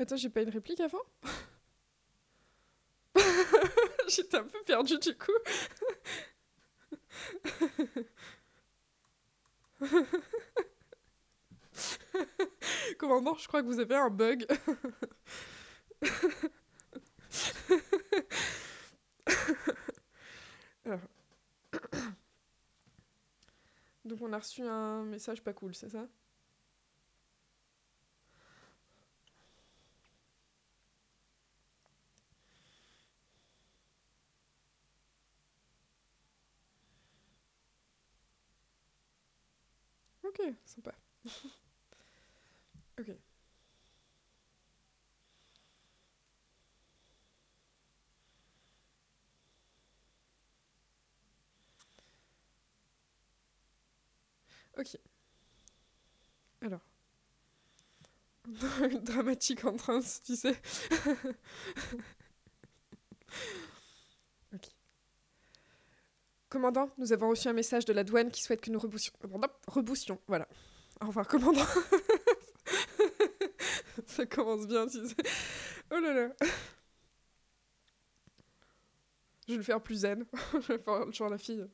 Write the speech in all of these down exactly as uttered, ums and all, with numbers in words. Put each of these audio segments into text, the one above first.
Attends, j'ai pas une réplique avant? J'étais un peu perdue du coup. Commandant, je crois que vous avez un bug. Alors. Donc on a reçu un message pas cool, c'est ça? Ok, sympa. Ok. Ok. Alors. Dramatique en train, tu sais. Ok. Commandant, nous avons reçu un message de la douane qui souhaite que nous reboussions. Reboussions, voilà. Au revoir, commandant. Ça commence bien, tu sais. Oh là là. Je vais le faire plus zen. Je vais faire genre la fille.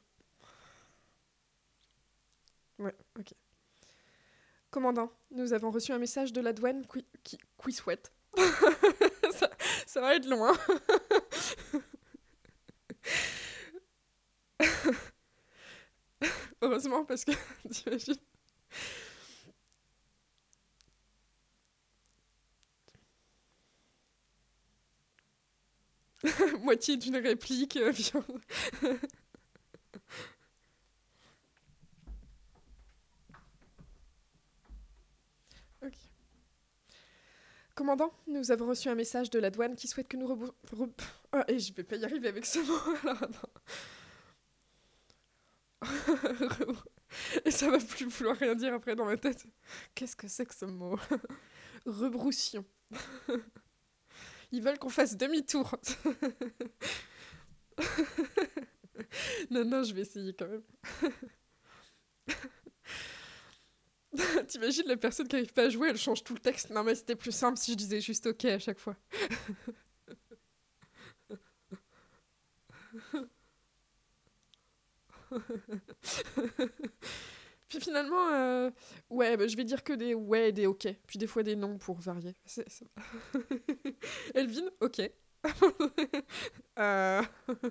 Ouais, ok. Commandant, nous avons reçu un message de la douane qui, qui, qui souhaite. ça, ça va être long, hein. Heureusement, parce que t'imagines. Moitié d'une réplique. Euh, bien. Ok. Commandant, nous avons reçu un message de la douane qui souhaite que nous rebou... Re... Oh, et je vais pas y arriver avec ce mot, alors attends. Et ça va plus vouloir rien dire après dans ma tête. Qu'est-ce que c'est que ce mot? Rebroussion. Ils veulent qu'on fasse demi-tour. Non, non, je vais essayer quand même. T'imagines la personne qui arrive pas à jouer, elle change tout le texte. Non, mais c'était plus simple si je disais juste ok à chaque fois. Puis finalement, euh, ouais, bah, je vais dire que des ouais et des ok. Puis des fois des non pour varier. C'est, c'est... Elvin, ok. euh...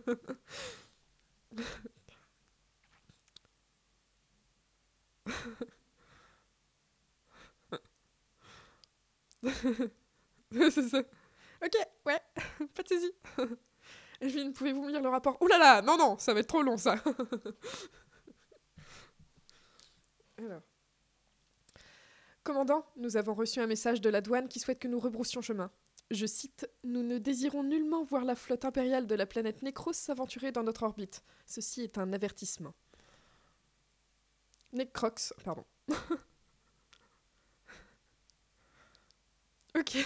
c'est ça. Ok, ouais, pas de soucis. Elvin, pouvez-vous me lire le rapport? Ouh là là, non, non, ça va être trop long ça. Alors. Commandant, nous avons reçu un message de la douane qui souhaite que nous rebroussions chemin. Je cite, nous ne désirons nullement voir la flotte impériale de la planète Necros s'aventurer dans notre orbite. Ceci est un avertissement. Necrox, pardon. Ok.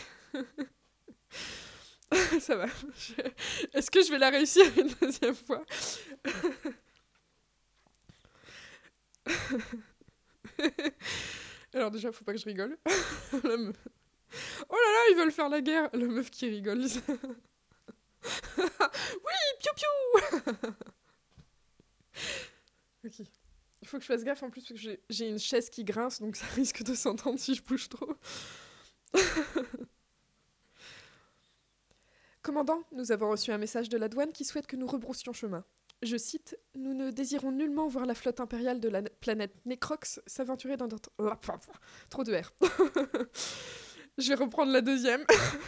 Ça va. Je... Est-ce que je vais la réussir une deuxième fois? Alors déjà, faut pas que je rigole. Me... Oh là là, ils veulent faire la guerre. La meuf qui rigole. Oui, piou piou. Ok. Il faut que je fasse gaffe en plus parce que j'ai, j'ai une chaise qui grince, donc ça risque de s'entendre si je bouge trop. Commandant, nous avons reçu un message de la douane qui souhaite que nous rebroussions chemin. Je cite, nous ne désirons nullement voir la flotte impériale de la planète Necrox s'aventurer dans notre... Trop de R. Je vais reprendre la deuxième.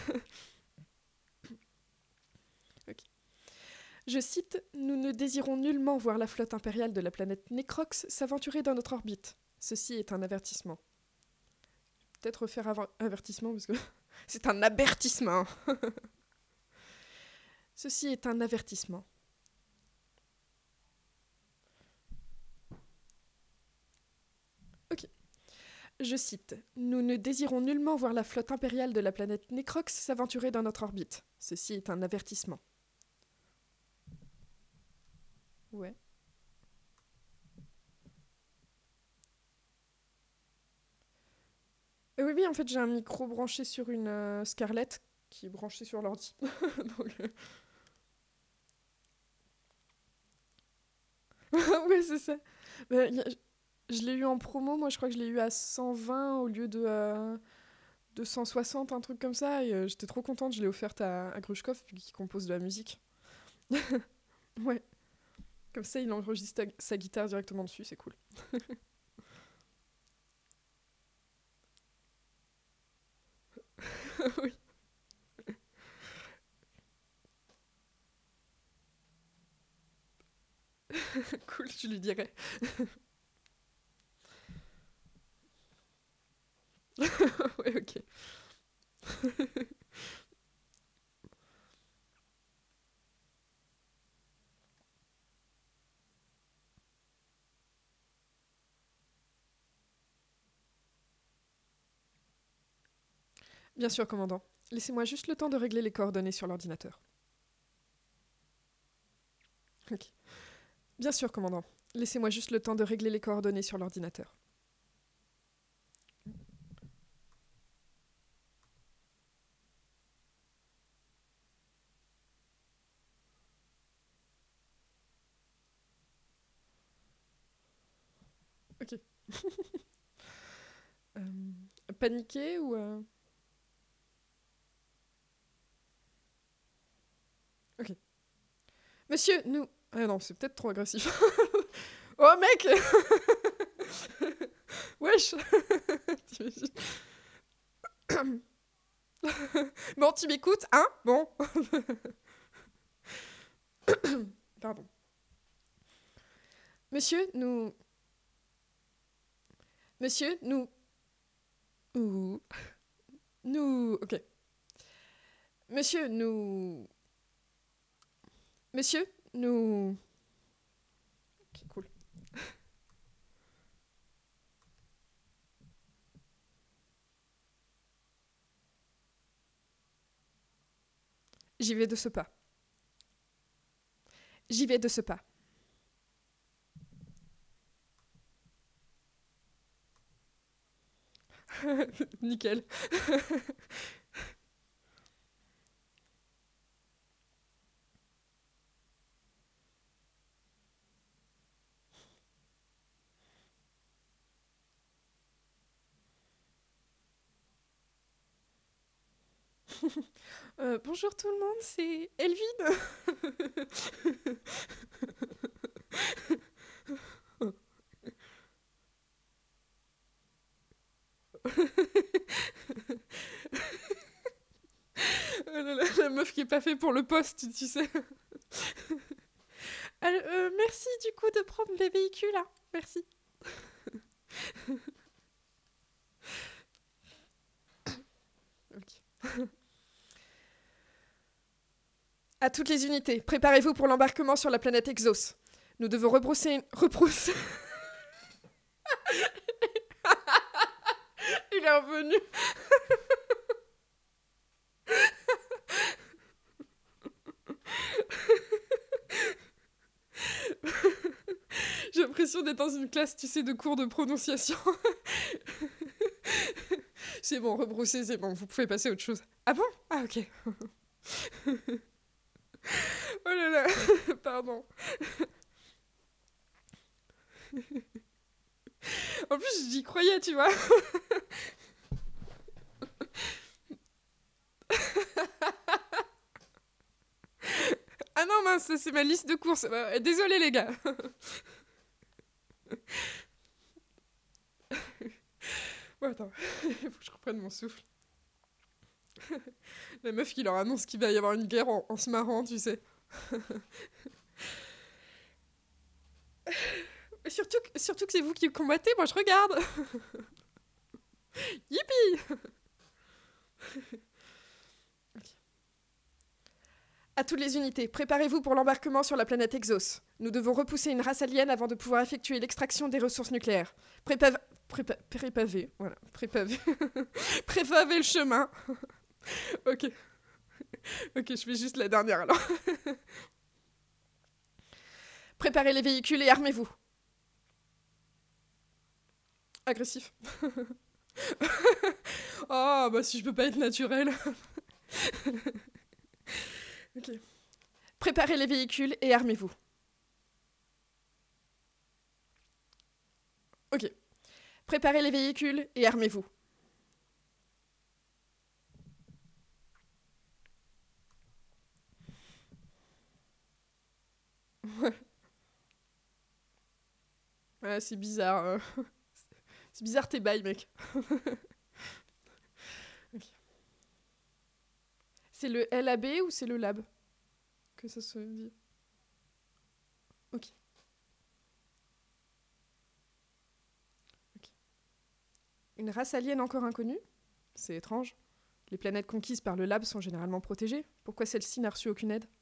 Okay. Je cite, nous ne désirons nullement voir la flotte impériale de la planète Necrox s'aventurer dans notre orbite. Ceci est un avertissement. Peut-être refaire av- avertissement parce que c'est un abertissement. Ceci est un avertissement. Ok. Je cite, nous ne désirons nullement voir la flotte impériale de la planète Necrox s'aventurer dans notre orbite. Ceci est un avertissement. Ouais. Euh, oui, oui, en fait, j'ai un micro branché sur une euh, Scarlett qui est branché sur l'ordi. Donc, euh, ouais, c'est ça. Bah, y a- je l'ai eu en promo, moi je crois que je l'ai eu à cent vingt au lieu de, euh, de cent soixante, un truc comme ça. Et euh, j'étais trop contente, je l'ai offerte à, à Grushkov, vu qu'il compose de la musique. Ouais, comme ça il enregistre sa, sa guitare directement dessus, c'est cool. Oui, cool, je lui dirai. Ouais, ok. Bien sûr, commandant. Laissez-moi juste le temps de régler les coordonnées sur l'ordinateur. Ok. Bien sûr, commandant. Laissez-moi juste le temps de régler les coordonnées sur l'ordinateur. Ok. Euh, Paniqué ou... euh, Ok. Monsieur, nous... Ah non, c'est peut-être trop agressif. Oh mec. Wesh. T'imagines. Bon, tu m'écoutes, hein? Bon. Pardon. Monsieur, nous... Monsieur, nous... Ouh. Nous... Ok. Monsieur, nous... Monsieur, nous... Ok, cool. J'y vais de ce pas. J'y vais de ce pas. Nickel. Euh, bonjour tout le monde, c'est Elvin. Oh là là, la meuf qui est pas fait pour le poste, tu sais. Alors, euh, merci du coup de prendre les véhicules là. Merci. Ok. À toutes les unités, préparez-vous pour l'embarquement sur la planète Exos. Nous devons rebrousser une... Rebrousser... Il est revenu. J'ai l'impression d'être dans une classe, tu sais, de cours de prononciation. C'est bon, rebrousser, c'est bon, vous pouvez passer à autre chose. Ah bon? Ah ok. Oh là là, pardon. En plus, j'y croyais, tu vois. Ah non, mince, c'est ma liste de courses. Euh, désolé, les gars. Oh, attends, il faut que je reprenne mon souffle. La meuf qui leur annonce qu'il va y avoir une guerre en, en se marrant, tu sais. Surtout, que- surtout que c'est vous qui combattez, moi je regarde. Yippee. À toutes les unités, préparez-vous pour l'embarquement sur la planète Exos. Nous devons repousser une race alien avant de pouvoir effectuer l'extraction des ressources nucléaires. Prépa... Prépa... Prépaver, voilà, prépaver. Prépaver le chemin. Ok, ok, je fais juste la dernière alors. Préparez les véhicules et armez-vous. Agressif. Oh, bah si je peux pas être naturel. Ok. Préparez les véhicules et armez-vous. Ok. Préparez les véhicules et armez-vous. Ouais, c'est bizarre. euh. C'est bizarre tes bails, mec. Ok. C'est le L A B ou c'est le lab que ça se dit? Ok. Ok. Une race alien encore inconnue? C'est étrange. Les planètes conquises par le lab sont généralement protégées. Pourquoi celle-ci n'a reçu aucune aide?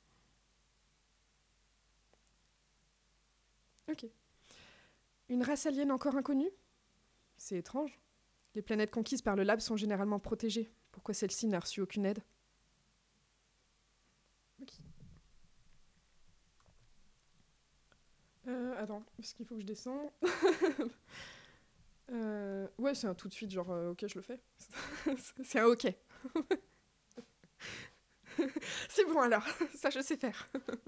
Ok. Une race alien encore inconnue? C'est étrange. Les planètes conquises par le lab sont généralement protégées. Pourquoi celle-ci n'a reçu aucune aide? Ok. Euh, attends, est-ce qu'il faut que je descende? euh, Ouais, c'est un tout de suite, genre, euh, ok, je le fais. C'est un ok. C'est bon alors, ça je sais faire.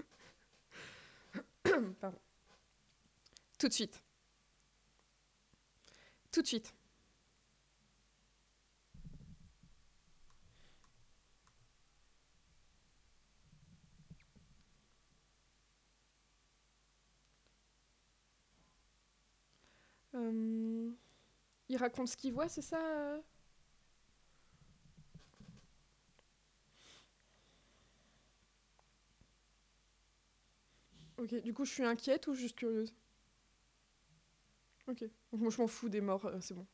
Pardon. Tout de suite. Tout de suite. Euh, Il raconte ce qu'il voit, c'est ça euh Ok, du coup je suis inquiète ou juste curieuse? Ok, donc moi je m'en fous des morts, euh, c'est bon.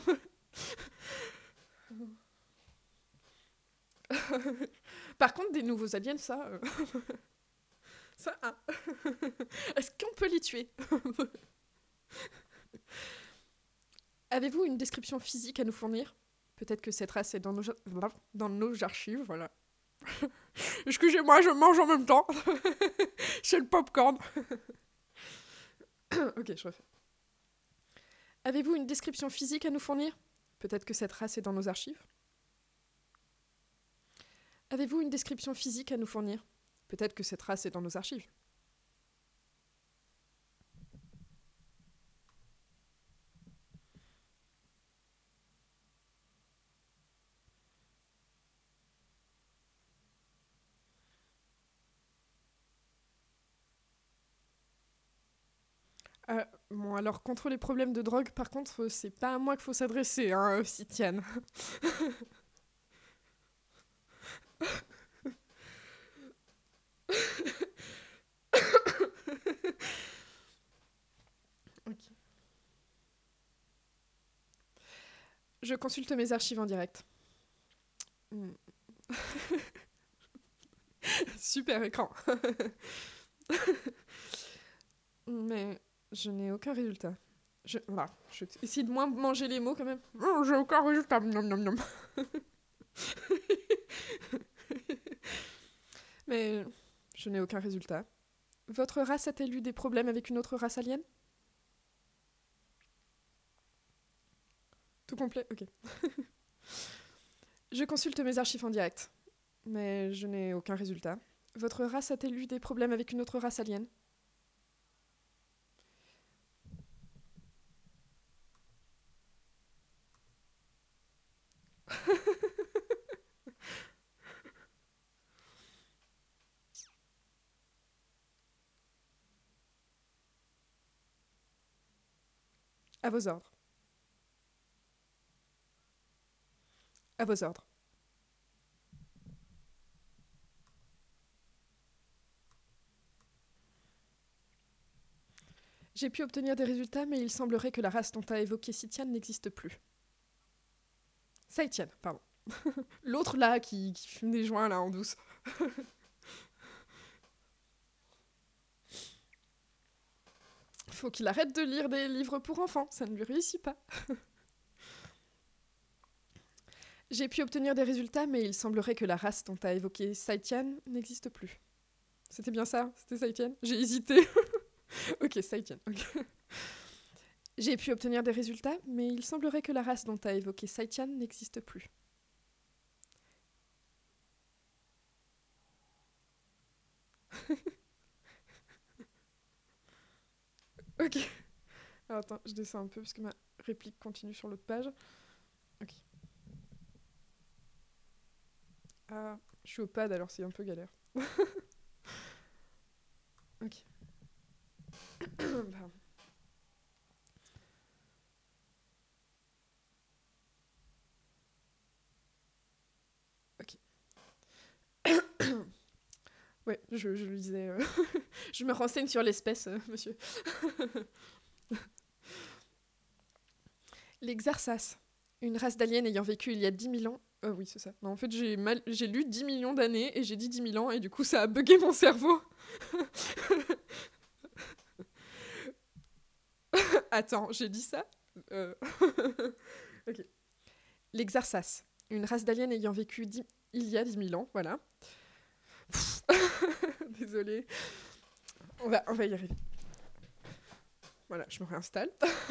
Par contre, des nouveaux aliens, ça... euh, ça, ah. Est-ce qu'on peut les tuer? Avez-vous une description physique à nous fournir? Peut-être que cette race est dans nos, dans nos archives, voilà. Excusez-moi, je mange en même temps. C'est le popcorn. Ok, je refais. Avez-vous une description physique à nous fournir? Peut-être que cette race est dans nos archives. Avez-vous une description physique à nous fournir? Peut-être que cette race est dans nos archives. Euh, bon, alors, contre les problèmes de drogue, par contre, c'est pas à moi qu'il faut s'adresser, hein, Sitiane. Ok. Je consulte mes archives en direct. Hmm. Super écran. Mais je n'ai aucun résultat. Je, voilà, je vais essayer de moins manger les mots quand même. Oh, j'ai aucun résultat. Nom, nom, nom. Mais je n'ai aucun résultat. Votre race a-t-elle eu des problèmes avec une autre race alien? Tout complet? Ok. Je consulte mes archives en direct. Mais je n'ai aucun résultat. Votre race a-t-elle eu des problèmes avec une autre race alien? À vos ordres. À vos ordres. J'ai pu obtenir des résultats, mais il semblerait que la race dont a évoqué Sitiane n'existe plus. Saïtienne, pardon. L'autre là qui, qui fume des joints là en douce. Faut qu'il arrête de lire des livres pour enfants, ça ne lui réussit pas. J'ai pu obtenir des résultats, mais il semblerait que la race dont a évoqué Saïtian n'existe plus. C'était bien ça? C'était Saïtian? J'ai hésité. Ok, Saïtian. Okay. J'ai pu obtenir des résultats, mais il semblerait que la race dont a évoqué Saitian n'existe plus. Ok. Alors attends, je descends un peu parce que ma réplique continue sur l'autre page. Ok. Ah, je suis au pad alors c'est un peu galère. Ok. Pardon. Ok. Ouais, je, je lui disais. euh, je me renseigne sur l'espèce, euh, monsieur. Les Xarsas, une race d'aliens ayant vécu il y a dix mille ans. Euh, oui, c'est ça. Non, en fait, j'ai, mal... j'ai lu dix millions d'années et j'ai dit dix mille ans et du coup, ça a bugué mon cerveau. Attends, j'ai dit ça euh... Ok. Les Xarsas, une race d'aliens ayant vécu dix... il y a dix mille ans, voilà. Désolée. On va, on va y arriver. Voilà, je me réinstalle.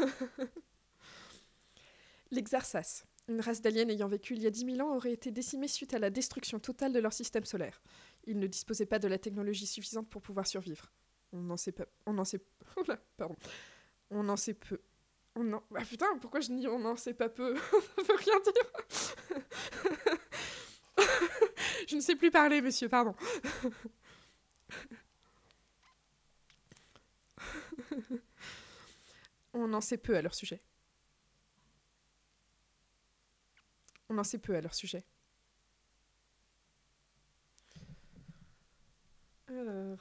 Les Xarsas, une race d'aliens ayant vécu il y a dix mille ans, aurait été décimée suite à la destruction totale de leur système solaire. Ils ne disposaient pas de la technologie suffisante pour pouvoir survivre. On n'en sait pas... On n'en sait... Oh là, pardon. On en sait peu. On en... Ah putain, pourquoi je dis on n'en sait pas peu? Ça veut rien dire. Je ne sais plus parler, monsieur, pardon. On en sait peu à leur sujet. On en sait peu à leur sujet. Alors...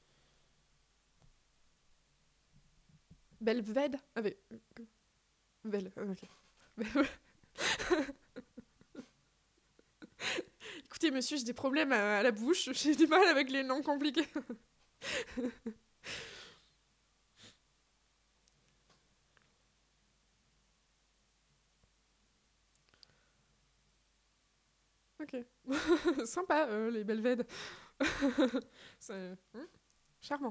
Belved avec... Bel... Ok. Écoutez, monsieur, j'ai des problèmes à, à la bouche. J'ai du mal avec les noms compliqués. Ok. Sympa, euh, les Belvèdes. C'est hmm, charmant.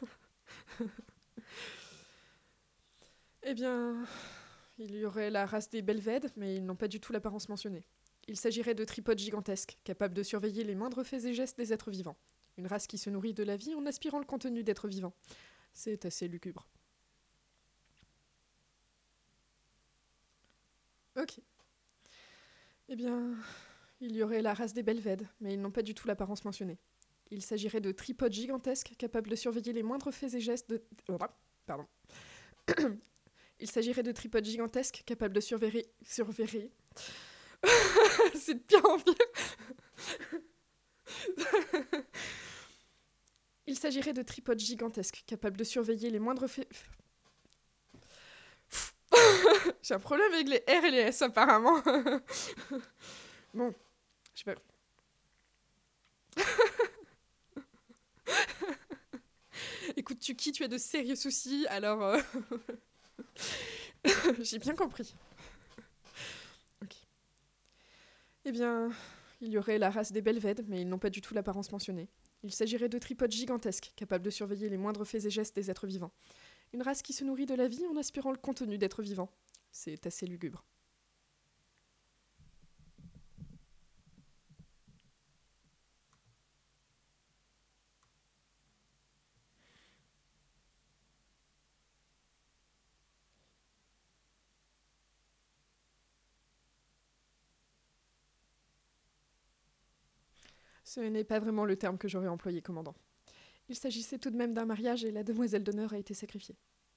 Eh bien, il y aurait la race des Belvèdes, mais ils n'ont pas du tout l'apparence mentionnée. Il s'agirait de tripodes gigantesques, capables de surveiller les moindres faits et gestes des êtres vivants. Une race qui se nourrit de la vie en aspirant le contenu d'êtres vivants. C'est assez lugubre. Ok. Eh bien, il y aurait la race des Belvèdes, mais ils n'ont pas du tout l'apparence mentionnée. Il s'agirait de tripodes gigantesques capables de surveiller les moindres faits et gestes de... Pardon. Il s'agirait de tripodes gigantesques capables de surveiller... Surveiller... C'est de pire en pire. Il s'agirait de tripodes gigantesques capables de surveiller les moindres faits... J'ai un problème avec les R et les S apparemment. Bon, je sais pas... Écoute, Tuki, tu as de sérieux soucis, alors... Euh... J'ai bien compris. Ok. Eh bien, il y aurait la race des Belvèdes, mais ils n'ont pas du tout l'apparence mentionnée. Il s'agirait de tripodes gigantesques, capables de surveiller les moindres faits et gestes des êtres vivants. Une race qui se nourrit de la vie en aspirant le contenu d'êtres vivants. C'est assez lugubre. Ce n'est pas vraiment le terme que j'aurais employé, commandant. Il s'agissait tout de même d'un mariage et la demoiselle d'honneur a été sacrifiée.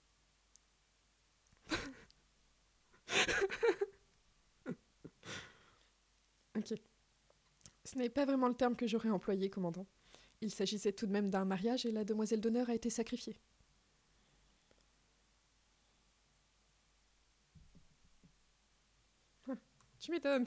Ok. Ce n'est pas vraiment le terme que j'aurais employé, commandant. Il s'agissait tout de même d'un mariage et la demoiselle d'honneur a été sacrifiée. Tu m'étonnes.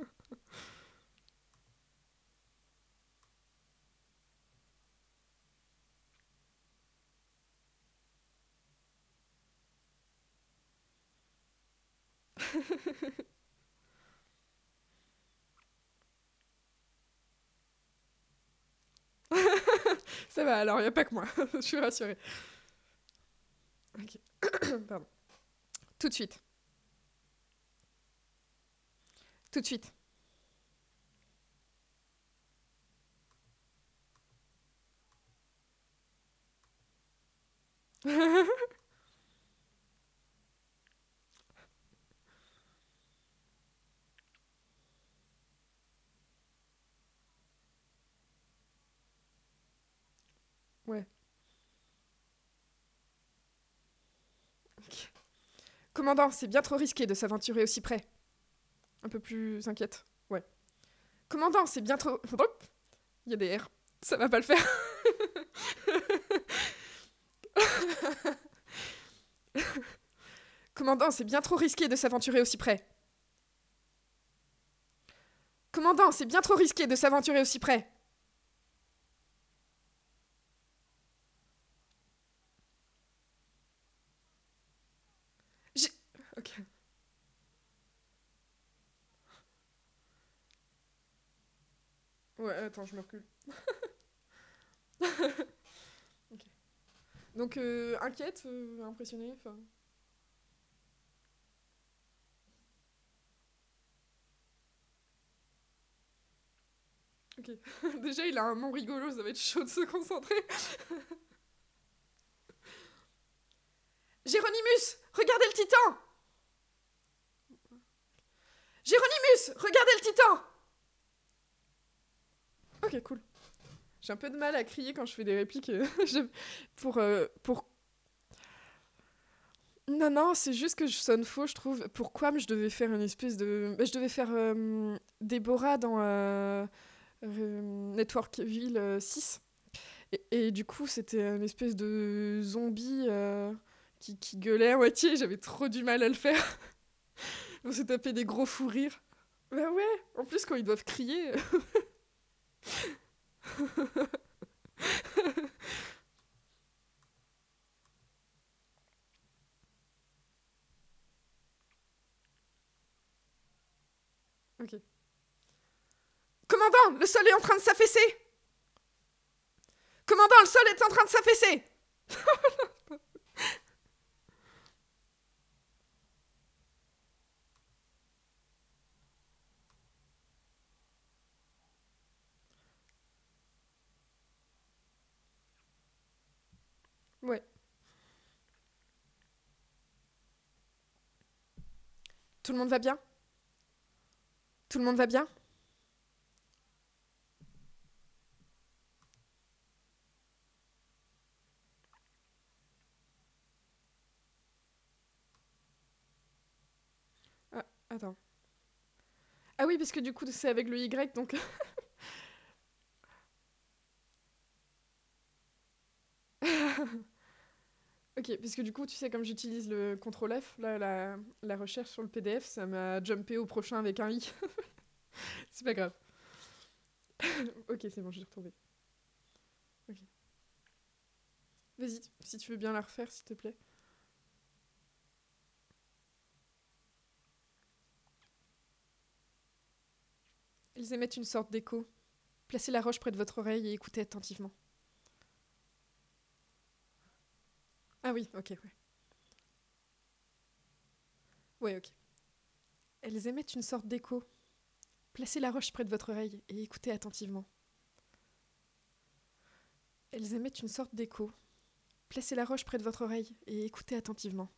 Ça va, alors il n'y a pas que moi. Je suis rassurée. Ok. Pardon. Tout de suite. Tout de suite. Ouais. Ok. Commandant, c'est bien trop risqué de s'aventurer aussi près. Un peu plus inquiète. Ouais. Commandant, c'est bien trop... Hop. Il y a des R. Ça va pas le faire. Commandant, c'est bien trop risqué de s'aventurer aussi près. Commandant, c'est bien trop risqué de s'aventurer aussi près. J'ai... Ok. Ouais, attends, je me recule. Ok. Donc, euh, inquiète, euh, impressionnée, enfin... Ok. Déjà, il a un nom rigolo, ça va être chaud de se concentrer. Géronimus, regardez le titan. Géronimus, regardez le titan. Ok, cool. J'ai un peu de mal à crier quand je fais des répliques euh, je- pour, euh, pour... Non, non, c'est juste que je sonne faux, je trouve. Pourquoi je devais faire une espèce de... bah, je devais faire euh, Déborah dans euh, euh, Networkville euh, six. Et, et du coup, c'était une espèce de zombie euh, qui, qui gueulait à moitié. J'avais trop du mal à le faire. On s'est tapé des gros fous rires. Bah ouais, en plus quand ils doivent crier. Ok. Commandant, le sol est en train de s'affaisser. Commandant, le sol est en train de s'affaisser. Ouais. Tout le monde va bien? Tout le monde va bien? Ah, attends. Ah oui, parce que du coup, c'est avec le Y, donc... Ok, parce que du coup, tu sais, comme j'utilise le contrôle F, là, la, la recherche sur le P D F, ça m'a jumpé au prochain avec un I. C'est pas grave. Ok, c'est bon, j'ai retrouvé. Ok. Vas-y, si tu veux bien la refaire, s'il te plaît. Ils émettent une sorte d'écho. Placez la roche près de votre oreille et écoutez attentivement. Ah oui, ok, ouais. Ouais, ok. Elles émettent une sorte d'écho. Placez la roche près de votre oreille et écoutez attentivement. Elles émettent une sorte d'écho. Placez la roche près de votre oreille et écoutez attentivement.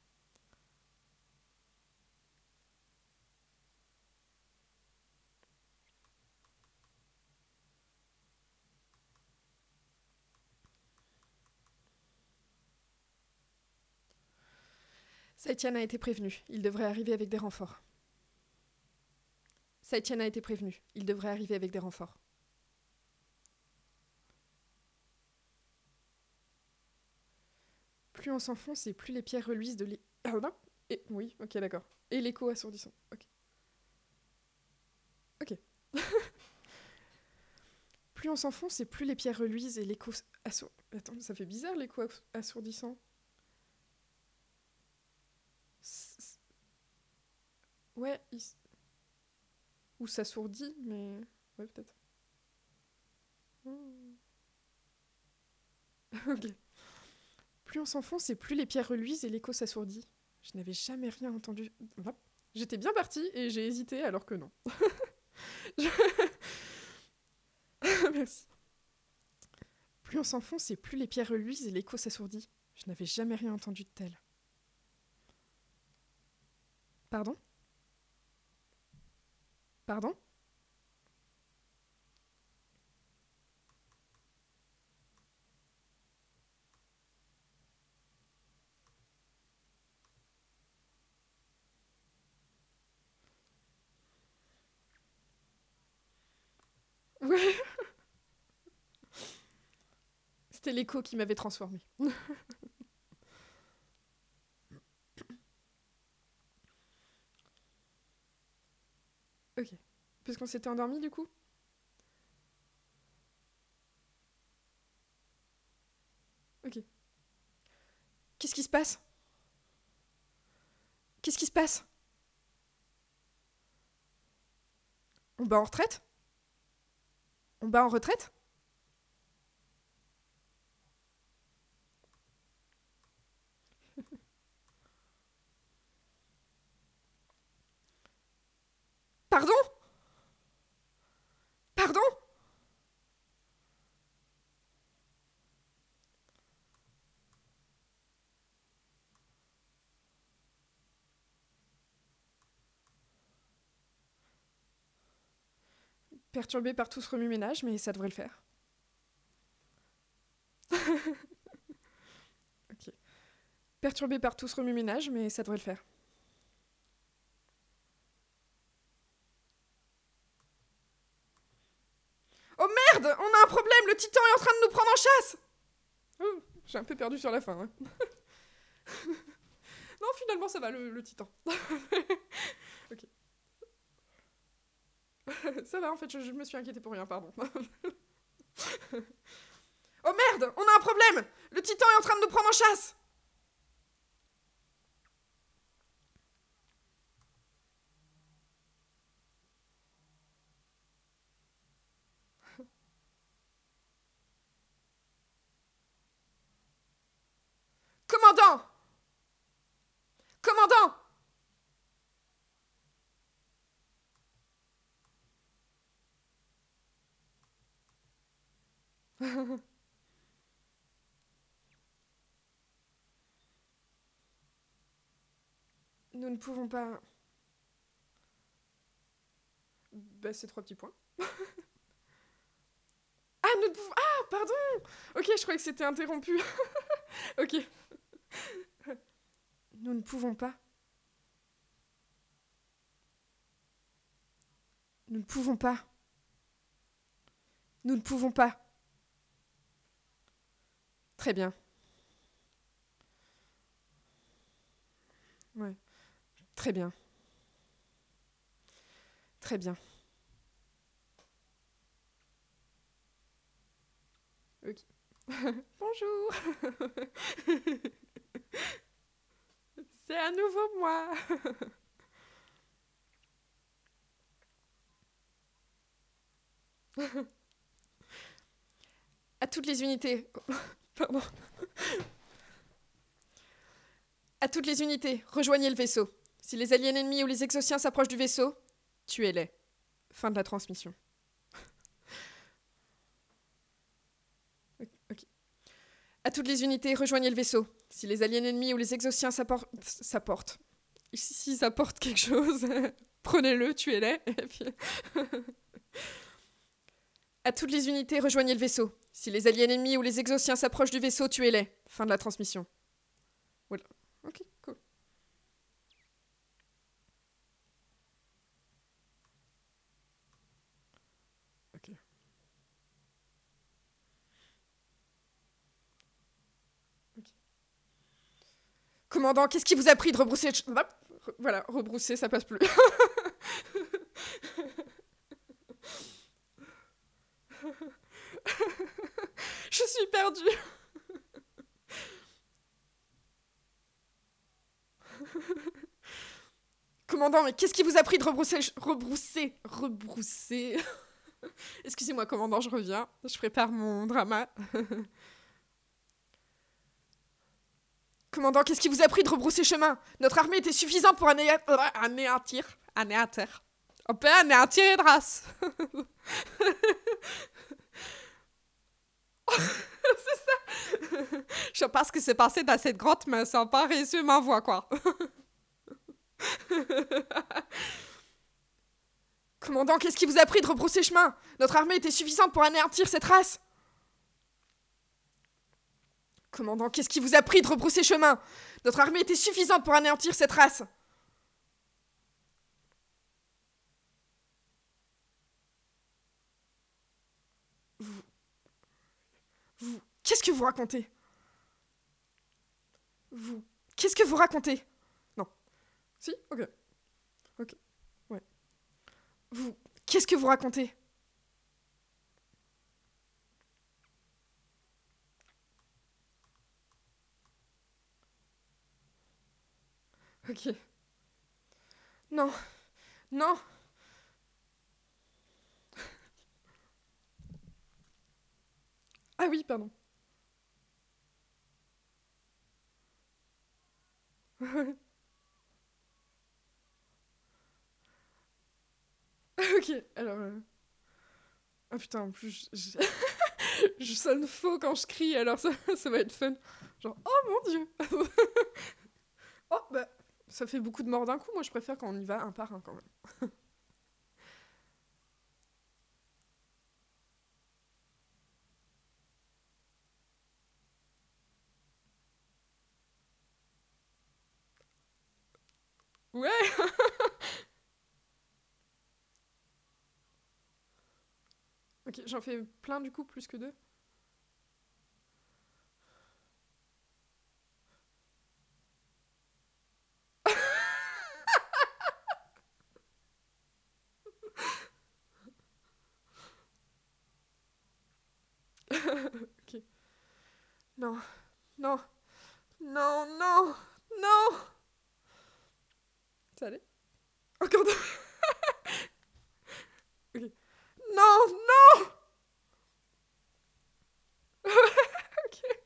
Saitian a été prévenu. Il devrait arriver avec des renforts. Saitian a été prévenu. Il devrait arriver avec des renforts. Plus on s'enfonce et plus les pierres reluisent de l'é... Ah non et... Oui, ok, d'accord. Et l'écho assourdissant. Ok. Ok. Plus on s'enfonce et plus les pierres reluisent et l'écho assour... Attends, ça fait bizarre l'écho assourdissant. C- Ouais, il... ou s'assourdit, mais... Ouais, peut-être. Hmm. Ok. Plus on s'enfonce et plus les pierres reluisent et l'écho s'assourdit. Je n'avais jamais rien entendu. Hop. J'étais bien partie et j'ai hésité alors que non. Je... Merci. Plus on s'enfonce et plus les pierres reluisent et l'écho s'assourdit. Je n'avais jamais rien entendu de tel. Pardon ? Pardon ? Ouais. C'était l'écho qui m'avait transformée. Ok. Puisqu'on s'était endormi du coup ? Ok. Qu'est-ce qui se passe ? Qu'est-ce qui se passe ? On bat en retraite ? On bat en retraite ? Pardon ? Pardon ? Perturbé par tout ce remue-ménage, mais ça devrait le faire. Ok. Perturbé par tout ce remue-ménage, mais ça devrait le faire. Oh merde ! On a un problème. Le titan est en train de nous prendre en chasse. Oh, j'ai un peu perdu sur la fin. Hein. Non, finalement, ça va, le, le titan. Ok. Ça va, en fait, je, je me suis inquiétée pour rien, pardon. Oh merde ! On a un problème. Le titan est en train de nous prendre en chasse. Commandant ! Commandant ! Nous ne pouvons pas... Bah, c'est trois petits points. Ah, nous ne pouvons... Ah, pardon. Ok, je croyais que c'était interrompu. Ok. Nous ne pouvons pas. Nous ne pouvons pas. Nous ne pouvons pas. Très bien. Ouais. Très bien. Très bien. Ok. Bonjour. C'est à nouveau moi. À toutes les unités. Pardon. À toutes les unités, rejoignez le vaisseau. Si les aliens ennemis ou les exotiens s'approchent du vaisseau, tuez-les. Fin de la transmission. Ok. À toutes les unités, rejoignez le vaisseau. Si les aliens ennemis ou les exotiens s'apportent... S'ils apportent quelque chose, prenez-le, tuez-les. Et puis... À toutes les unités, rejoignez le vaisseau. Si les aliens ennemis ou les exotiens s'approchent du vaisseau, tuez-les. Fin de la transmission. Voilà. Ok, cool. Ok. Ok. Commandant, qu'est-ce qui vous a pris de rebrousser... Hop, voilà, rebrousser, ça passe plus. Je suis perdue. Commandant, mais qu'est-ce qui vous a pris de rebrousser... Rebrousser... Rebrousser... Excusez-moi, commandant, je reviens. Je prépare mon drama. Commandant, qu'est-ce qui vous a pris de rebrousser chemin? Notre armée était suffisante pour anéa- euh, anéantir. Anéantir. On peut anéantir Idras. C'est ça. Je sais pas ce qui s'est passé dans cette grotte, mais ça n'a pas réussi ma voix, quoi. Commandant, qu'est-ce qui vous a pris de rebrousser chemin? Notre armée était suffisante pour anéantir cette race. Commandant, qu'est-ce qui vous a pris de rebrousser chemin? Notre armée était suffisante pour anéantir cette race. Vous... Vous... Qu'est-ce que vous racontez? Vous... Qu'est-ce que vous racontez? Non. Si? Ok. Ok. Ouais. Vous... Qu'est-ce que vous racontez? Ok. Non. Non. Ah oui, pardon. Ok, alors... euh, Ah putain, en plus, je, je... je sonne faux quand je crie, alors ça, ça va être fun. Genre, oh mon dieu. Oh, bah, ça fait beaucoup de morts d'un coup, moi je préfère quand on y va un par un quand même. Ouais. Ok, j'en fais plein du coup, plus que deux. Ok. Non, non, non, non, non. Ça allait? Encore deux. Ok. Non, non. Ok.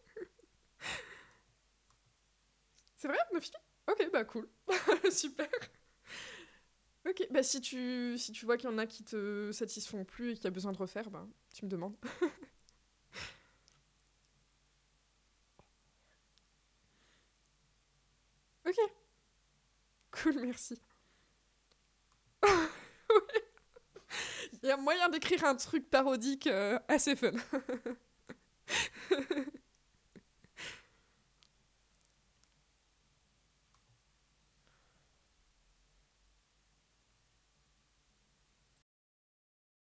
C'est vrai, ma fille? Ok, bah cool. Super. Ok, bah si tu, si tu vois qu'il y en a qui te satisfont plus et qu'il y a besoin de refaire, bah tu me demandes. Ok, cool, merci. Il y a moyen d'écrire un truc parodique euh, assez fun.